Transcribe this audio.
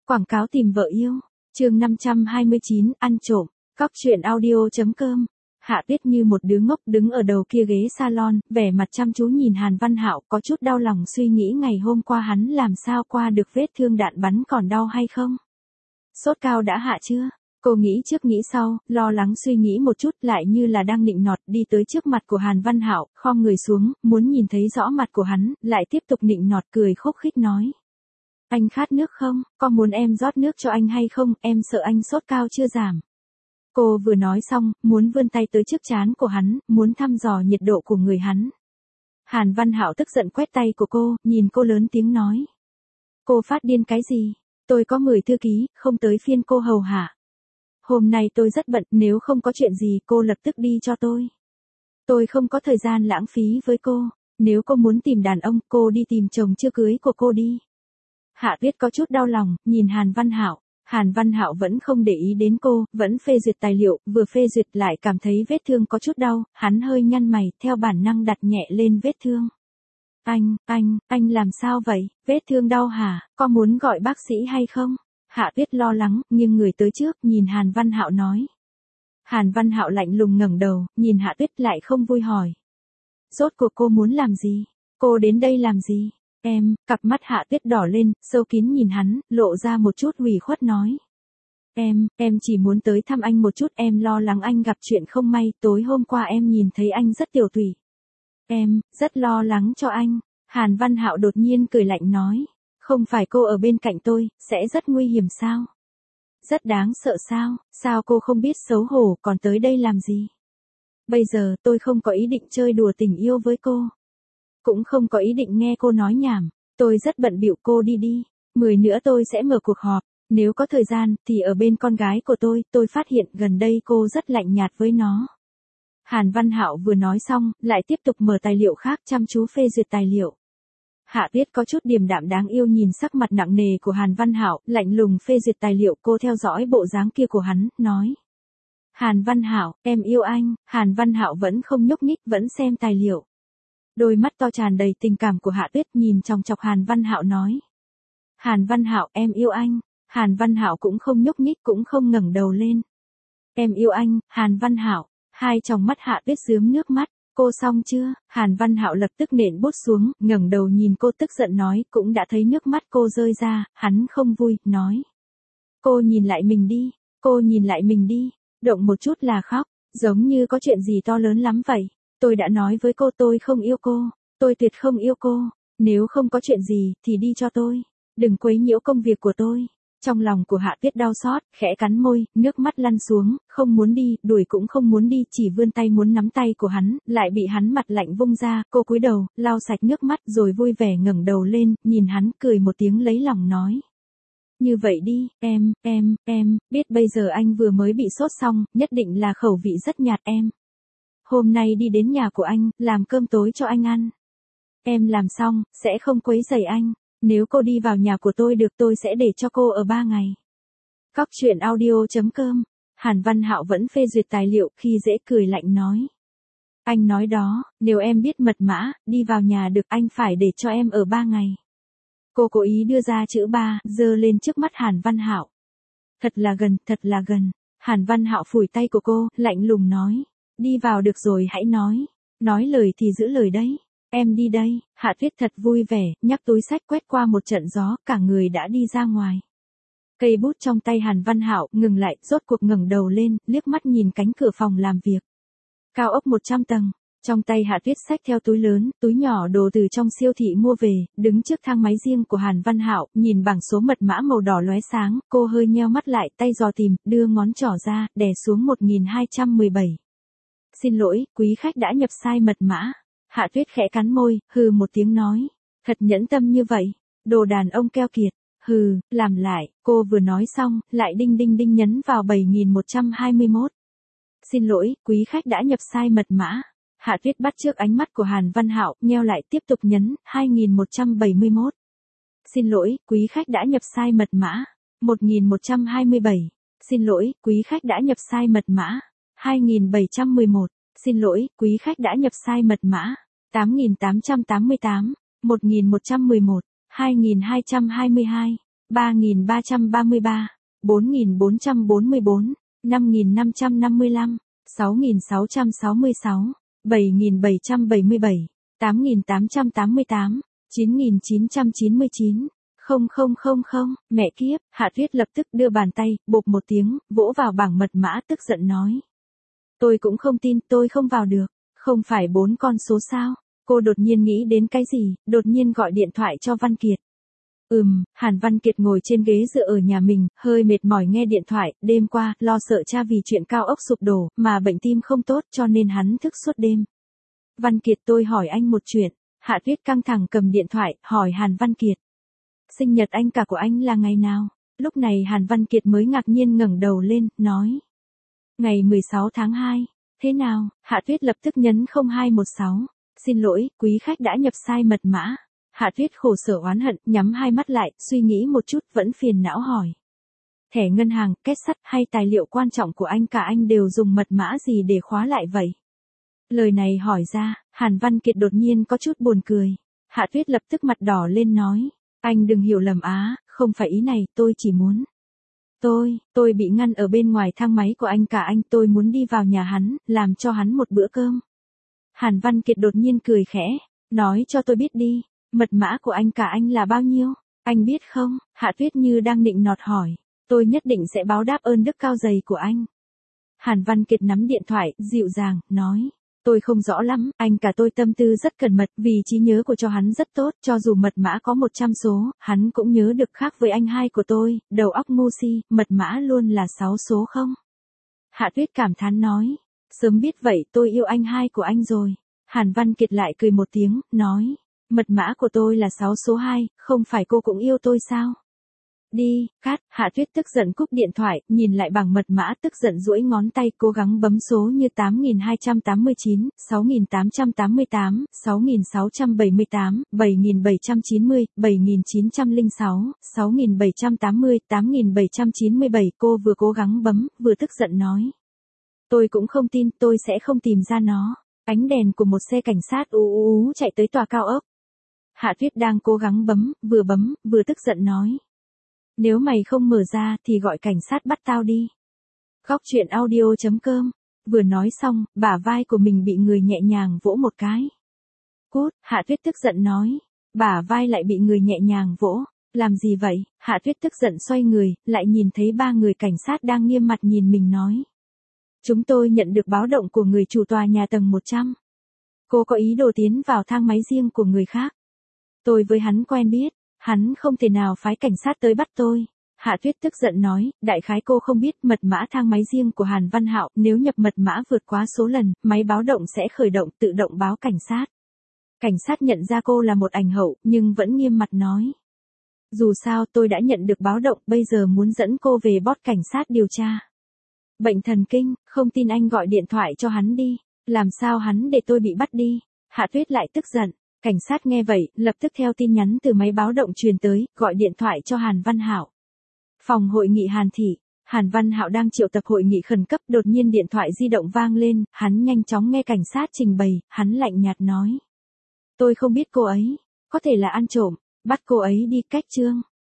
Quảng cáo tìm vợ yêu. Chương 529, ăn trộm. Cóc truyện audio.com. Hạ Tuyết như một đứa ngốc đứng ở đầu kia ghế salon, vẻ mặt chăm chú nhìn Hàn Văn Hạo, có chút đau lòng suy nghĩ ngày hôm qua hắn làm sao qua được vết thương đạn bắn còn đau hay không. Sốt cao đã hạ chưa? Cô nghĩ trước nghĩ sau, lo lắng suy nghĩ một chút, lại như là đang nịnh nọt, đi tới trước mặt của Hàn Văn Hạo, khom người xuống, muốn nhìn thấy rõ mặt của hắn, lại tiếp tục nịnh nọt cười khúc khích nói. Anh khát nước không? Có muốn em rót nước cho anh hay không? Em sợ anh sốt cao chưa giảm. Cô vừa nói xong, muốn vươn tay tới trước trán của hắn, muốn thăm dò nhiệt độ của người hắn. Hàn Văn Hạo tức giận quét tay của cô, nhìn cô lớn tiếng nói. Cô phát điên cái gì? Tôi có 10 thư ký, không tới phiên cô hầu hạ. Hôm nay tôi rất bận, nếu không có chuyện gì cô lập tức đi cho tôi. Tôi không có thời gian lãng phí với cô. Nếu cô muốn tìm đàn ông, cô đi tìm chồng chưa cưới của cô đi. Hạ Tuyết có chút đau lòng, nhìn Hàn Văn Hạo. Hàn Văn Hạo vẫn không để ý đến cô, vẫn phê duyệt tài liệu, vừa phê duyệt lại cảm thấy vết thương có chút đau, hắn hơi nhăn mày, theo bản năng đặt nhẹ lên vết thương. Anh làm sao vậy, vết thương đau hả, có muốn gọi bác sĩ hay không? Hạ Tuyết lo lắng, nhưng người tới trước, nhìn Hàn Văn Hạo nói. Hàn Văn Hạo lạnh lùng ngẩng đầu, nhìn Hạ Tuyết lại không vui hỏi. Rốt cuộc cô muốn làm gì? Cô đến đây làm gì? Cặp mắt Hạ Tuyết đỏ lên, sâu kín nhìn hắn, lộ ra một chút ủy khuất nói. Em chỉ muốn tới thăm anh một chút, em lo lắng anh gặp chuyện không may, tối hôm qua em nhìn thấy anh rất tiểu tụy. Em rất lo lắng cho anh. Hàn Văn Hạo đột nhiên cười lạnh nói. Không phải cô ở bên cạnh tôi, sẽ rất nguy hiểm sao? Rất đáng sợ sao? Sao cô không biết xấu hổ, còn tới đây làm gì? Bây giờ tôi không có ý định chơi đùa tình yêu với cô. Cũng không có ý định nghe cô nói nhảm. Tôi rất bận bịu, cô đi đi. 10 nữa tôi sẽ mở cuộc họp. Nếu có thời gian, thì ở bên con gái của tôi phát hiện gần đây cô rất lạnh nhạt với nó. Hàn Văn Hạo vừa nói xong, lại tiếp tục mở tài liệu khác chăm chú phê duyệt tài liệu. Hạ Tuyết có chút điềm đạm đáng yêu nhìn sắc mặt nặng nề của Hàn Văn Hạo, lạnh lùng phê duyệt tài liệu, cô theo dõi bộ dáng kia của hắn, nói. Hàn Văn Hạo, em yêu anh. Hàn Văn Hạo vẫn không nhúc nhích, vẫn xem tài liệu. Đôi mắt to tràn đầy tình cảm của Hạ Tuyết nhìn chòng chọc Hàn Văn Hạo nói. Hàn Văn Hạo, em yêu anh. Hàn Văn Hạo cũng không nhúc nhích, cũng không ngẩng đầu lên. Em yêu anh, Hàn Văn Hạo. Hai tròng mắt Hạ Tuyết rướm nước mắt. Cô xong chưa? Hàn Văn Hạo lập tức nện bút xuống, ngẩng đầu nhìn cô tức giận nói, cũng đã thấy nước mắt cô rơi ra, hắn không vui, nói. Cô nhìn lại mình đi, cô nhìn lại mình đi, động một chút là khóc, giống như có chuyện gì to lớn lắm vậy. Tôi đã nói với cô tôi không yêu cô, tôi tuyệt không yêu cô, nếu không có chuyện gì thì đi cho tôi, đừng quấy nhiễu công việc của tôi. Trong lòng của Hạ Tuyết đau xót, khẽ cắn môi, nước mắt lăn xuống, không muốn đi, đuổi cũng không muốn đi, chỉ vươn tay muốn nắm tay của hắn, lại bị hắn mặt lạnh vung ra, cô cúi đầu, lau sạch nước mắt rồi vui vẻ ngẩng đầu lên, nhìn hắn cười một tiếng lấy lòng nói. Như vậy đi, em, biết bây giờ anh vừa mới bị sốt xong, nhất định là khẩu vị rất nhạt em. Hôm nay đi đến nhà của anh, làm cơm tối cho anh ăn. Em làm xong, sẽ không quấy rầy anh. Nếu cô đi vào nhà của tôi được tôi sẽ để cho cô ở 3 ngày. Cóc truyện audio.com. Hàn Văn Hạo vẫn phê duyệt tài liệu khi dễ cười lạnh nói. Anh nói đó, nếu em biết mật mã, đi vào nhà được anh phải để cho em ở 3 ngày. Cô cố ý đưa ra chữ 3, giơ lên trước mắt Hàn Văn Hạo. Thật là gần, thật là gần. Hàn Văn Hạo phủi tay của cô, lạnh lùng nói. Đi vào được rồi hãy nói. Nói lời thì giữ lời đấy. Em đi đây. Hạ Tuyết thật vui vẻ, nhắc túi xách quét qua một trận gió, cả người đã đi ra ngoài. Cây bút trong tay Hàn Văn Hạo ngừng lại, rốt cuộc ngẩng đầu lên, liếc mắt nhìn cánh cửa phòng làm việc. Cao ốc 100 tầng. Trong tay Hạ Tuyết xách theo túi lớn, túi nhỏ đồ từ trong siêu thị mua về, đứng trước thang máy riêng của Hàn Văn Hạo, nhìn bảng số mật mã màu đỏ lóe sáng, cô hơi nheo mắt lại, tay dò tìm, đưa ngón trỏ ra, đè xuống 1217. Xin lỗi, quý khách đã nhập sai mật mã. Hạ Tuyết khẽ cắn môi, hừ một tiếng nói. Thật nhẫn tâm như vậy. Đồ đàn ông keo kiệt. Hừ, làm lại. Cô vừa nói xong, lại đinh đinh đinh nhấn vào 7121. Xin lỗi, quý khách đã nhập sai mật mã. Hạ Tuyết bắt trước ánh mắt của Hàn Văn Hạo, nheo lại tiếp tục nhấn, 2171. Xin lỗi, quý khách đã nhập sai mật mã. 1127. Xin lỗi, quý khách đã nhập sai mật mã. 2711. Xin lỗi, quý khách đã nhập sai mật mã. 8888, 1111, 2222. 3333, 4444, 5555, 6666, 7777, 8888, 9999. Không, mẹ kiếp, Hạ Tuyết lập tức đưa bàn tay, bộp một tiếng, vỗ vào bảng mật mã tức giận nói. Tôi cũng không tin, tôi không vào được, không phải 4 con số sao? Cô đột nhiên nghĩ đến cái gì, đột nhiên gọi điện thoại cho Văn Kiệt. Hàn Văn Kiệt ngồi trên ghế dựa ở nhà mình, hơi mệt mỏi nghe điện thoại, đêm qua, lo sợ cha vì chuyện cao ốc sụp đổ, mà bệnh tim không tốt cho nên hắn thức suốt đêm. Văn Kiệt, tôi hỏi anh một chuyện. Hạ Tuyết căng thẳng cầm điện thoại, hỏi Hàn Văn Kiệt. Sinh nhật anh cả của anh là ngày nào? Lúc này Hàn Văn Kiệt mới ngạc nhiên ngẩng đầu lên, nói. Ngày 16 tháng 2. Thế nào? Hạ Tuyết lập tức nhấn 0216. Xin lỗi, quý khách đã nhập sai mật mã. Hạ Tuyết khổ sở oán hận, nhắm hai mắt lại, suy nghĩ một chút, vẫn phiền não hỏi. Thẻ ngân hàng, kết sắt hay tài liệu quan trọng của anh cả anh đều dùng mật mã gì để khóa lại vậy? Lời này hỏi ra, Hàn Văn Kiệt đột nhiên có chút buồn cười. Hạ Tuyết lập tức mặt đỏ lên nói. Anh đừng hiểu lầm á, không phải ý này, tôi chỉ muốn. Tôi bị ngăn ở bên ngoài thang máy của anh cả anh, tôi muốn đi vào nhà hắn, làm cho hắn một bữa cơm. Hàn Văn Kiệt đột nhiên cười khẽ, nói cho tôi biết đi, mật mã của anh cả anh là bao nhiêu, anh biết không? Hạ Tuyết như đang nịnh nọt hỏi, tôi nhất định sẽ báo đáp ơn đức cao dày của anh. Hàn Văn Kiệt nắm điện thoại, dịu dàng, nói. Tôi không rõ lắm, anh cả tôi tâm tư rất cẩn mật, vì trí nhớ của cho hắn rất tốt, cho dù mật mã có 100 số, hắn cũng nhớ được, khác với anh hai của tôi, đầu óc ngu si, mật mã luôn là 6 số không? Hạ Tuyết cảm thán nói, sớm biết vậy tôi yêu anh hai của anh rồi. Hàn Văn Kiệt lại cười một tiếng, nói, mật mã của tôi là 6 số 2, không phải cô cũng yêu tôi sao? Đi, cắt, Hạ Tuyết tức giận cúp điện thoại, nhìn lại bảng mật mã tức giận duỗi ngón tay cố gắng bấm số như 8289, 6888, 6678, 7790, 7906, 6780, 8797. Cô vừa cố gắng bấm, vừa tức giận nói. Tôi cũng không tin, tôi sẽ không tìm ra nó. Ánh đèn của một xe cảnh sát ú chạy tới tòa cao ốc. Hạ Tuyết đang cố gắng bấm, vừa tức giận nói. Nếu mày không mở ra thì gọi cảnh sát bắt tao đi. Góc truyện audio.com. Vừa nói xong, bả vai của mình bị người nhẹ nhàng vỗ một cái. Cút, Hạ Tuyết tức giận nói. Bả vai lại bị người nhẹ nhàng vỗ. Làm gì vậy? Hạ Tuyết tức giận xoay người, lại nhìn thấy 3 người cảnh sát đang nghiêm mặt nhìn mình nói. Chúng tôi nhận được báo động của người chủ tòa nhà tầng 100. Cô có ý đồ tiến vào thang máy riêng của người khác. Tôi với hắn quen biết. Hắn không thể nào phái cảnh sát tới bắt tôi. Hạ Tuyết tức giận nói, đại khái cô không biết mật mã thang máy riêng của Hàn Văn Hạo, nếu nhập mật mã vượt quá số lần, máy báo động sẽ khởi động tự động báo cảnh sát. Cảnh sát nhận ra cô là một ảnh hậu, nhưng vẫn nghiêm mặt nói. Dù sao tôi đã nhận được báo động, bây giờ muốn dẫn cô về boss cảnh sát điều tra. Bệnh thần kinh, không tin anh gọi điện thoại cho hắn đi, làm sao hắn để tôi bị bắt đi. Hạ Tuyết lại tức giận. Cảnh sát nghe vậy, lập tức theo tin nhắn từ máy báo động truyền tới, gọi điện thoại cho Hàn Văn Hạo. Phòng hội nghị Hàn thị, Hàn Văn Hạo đang triệu tập hội nghị khẩn cấp, đột nhiên điện thoại di động vang lên, hắn nhanh chóng nghe cảnh sát trình bày, hắn lạnh nhạt nói. Tôi không biết cô ấy, có thể là ăn trộm, bắt cô ấy đi cách trương.